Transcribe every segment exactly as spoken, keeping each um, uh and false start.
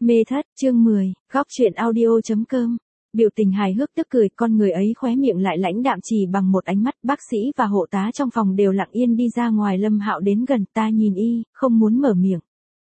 Mê thất, chương mười, góc truyện audio.com. Biểu tình hài hước tức cười, con người ấy khóe miệng lại lãnh đạm chỉ bằng một ánh mắt. Bác sĩ và hộ tá trong phòng đều lặng yên đi ra ngoài. Lâm Hạo đến gần, ta nhìn y, không muốn mở miệng.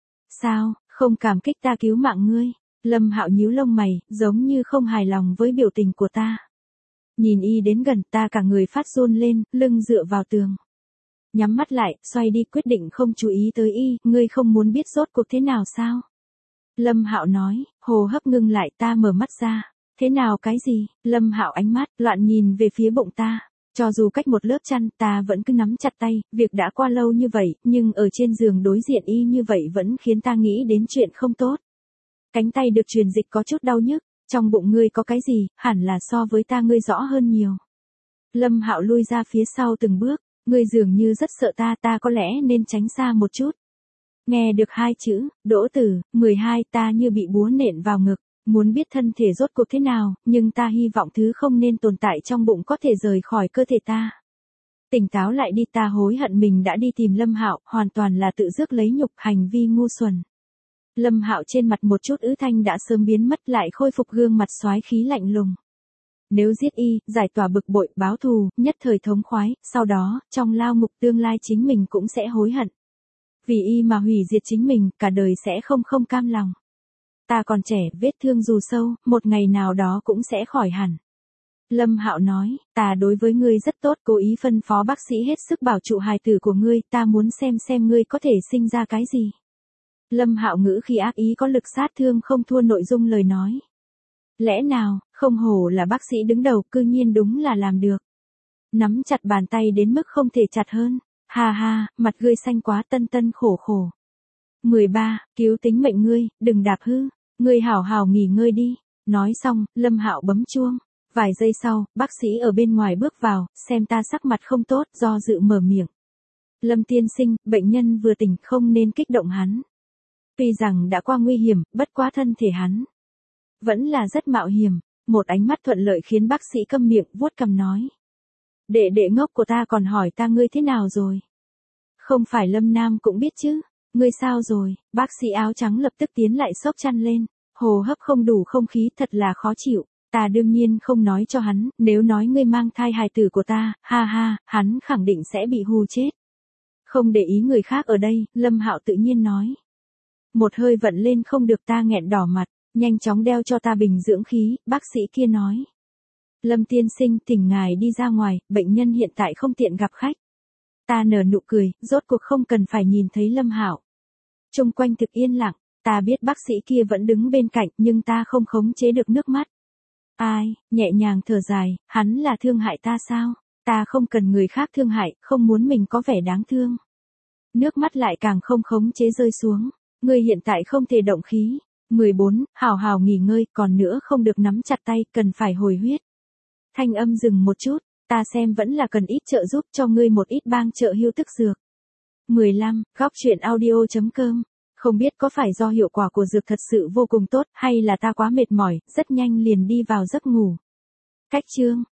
Sao, không cảm kích ta cứu mạng ngươi? Lâm Hạo nhíu lông mày, giống như không hài lòng với biểu tình của ta. Nhìn y đến gần, ta cả người phát run lên, lưng dựa vào tường. Nhắm mắt lại, xoay đi, quyết định không chú ý tới y. Ngươi không muốn biết rốt cuộc thế nào sao? Lâm Hạo nói, hô hấp ngưng lại, ta mở mắt ra. Thế nào cái gì? Lâm Hạo ánh mắt loạn nhìn về phía bụng ta. Cho dù cách một lớp chăn, ta vẫn cứ nắm chặt tay. Việc đã qua lâu như vậy, nhưng ở trên giường đối diện y như vậy vẫn khiến ta nghĩ đến chuyện không tốt. Cánh tay được truyền dịch có chút đau nhức. Trong bụng ngươi có cái gì? Hẳn là so với ta ngươi rõ hơn nhiều. Lâm Hạo lui ra phía sau từng bước. Ngươi dường như rất sợ ta, ta có lẽ nên tránh xa một chút. Nghe được hai chữ, Đỗ Tử, mười hai, ta như bị búa nện vào ngực, muốn biết thân thể rốt cuộc thế nào, nhưng ta hy vọng thứ không nên tồn tại trong bụng có thể rời khỏi cơ thể ta. Tỉnh táo lại đi, ta hối hận mình đã đi tìm Lâm Hạo, hoàn toàn là tự rước lấy nhục, hành vi ngu xuẩn. Lâm Hạo trên mặt một chút ứ thanh đã sớm biến mất, lại khôi phục gương mặt soái khí lạnh lùng. Nếu giết y, giải tỏa bực bội, báo thù, nhất thời thống khoái, sau đó, trong lao ngục tương lai chính mình cũng sẽ hối hận. Vì y mà hủy diệt chính mình, cả đời sẽ không không cam lòng. Ta còn trẻ, vết thương dù sâu, một ngày nào đó cũng sẽ khỏi hẳn. Lâm Hạo nói, ta đối với ngươi rất tốt, cố ý phân phó bác sĩ hết sức bảo trụ hài tử của ngươi, ta muốn xem xem ngươi có thể sinh ra cái gì. Lâm Hạo ngữ khi ác ý có lực sát thương không thua nội dung lời nói. Lẽ nào, không hổ là bác sĩ đứng đầu, cư nhiên đúng là làm được. Nắm chặt bàn tay đến mức không thể chặt hơn. Ha ha, mặt ngươi xanh quá, tân tân khổ khổ. mười ba, cứu tính mệnh ngươi, đừng đạp hư, ngươi hảo hảo nghỉ ngơi đi. Nói xong, Lâm Hạo bấm chuông. Vài giây sau, bác sĩ ở bên ngoài bước vào, xem ta sắc mặt không tốt, do dự mở miệng. Lâm tiên sinh, bệnh nhân vừa tỉnh, không nên kích động hắn. Tuy rằng đã qua nguy hiểm, bất quá thân thể hắn vẫn là rất mạo hiểm. Một ánh mắt thuận lợi khiến bác sĩ câm miệng, vuốt cằm nói. Đệ đệ ngốc của ta còn hỏi ta ngươi thế nào rồi? Không phải Lâm Nam cũng biết chứ? Ngươi sao rồi? Bác sĩ áo trắng lập tức tiến lại xốc chăn lên. Hồ hấp không đủ không khí, thật là khó chịu. Ta đương nhiên không nói cho hắn, nếu nói ngươi mang thai hài tử của ta, ha ha, hắn khẳng định sẽ bị hù chết. Không để ý người khác ở đây, Lâm Hạo tự nhiên nói. Một hơi vận lên không được, ta nghẹn đỏ mặt, nhanh chóng đeo cho ta bình dưỡng khí, bác sĩ kia nói. Lâm tiên sinh, thỉnh ngài đi ra ngoài, bệnh nhân hiện tại không tiện gặp khách. Ta nở nụ cười, rốt cuộc không cần phải nhìn thấy Lâm Hạo. Chung quanh thực yên lặng, ta biết bác sĩ kia vẫn đứng bên cạnh, nhưng ta không khống chế được nước mắt. Ai, nhẹ nhàng thở dài, hắn là thương hại ta sao? Ta không cần người khác thương hại, không muốn mình có vẻ đáng thương. Nước mắt lại càng không khống chế rơi xuống. Ngươi hiện tại không thể động khí. mười bốn, hào hào nghỉ ngơi, còn nữa không được nắm chặt tay, cần phải hồi huyết. Thanh âm dừng một chút, ta xem vẫn là cần ít trợ giúp, cho ngươi một ít bang trợ hưu tức dược. mười lăm, góc truyện audio.com. Không biết có phải do hiệu quả của dược thật sự vô cùng tốt, hay là ta quá mệt mỏi, rất nhanh liền đi vào giấc ngủ. Cách chương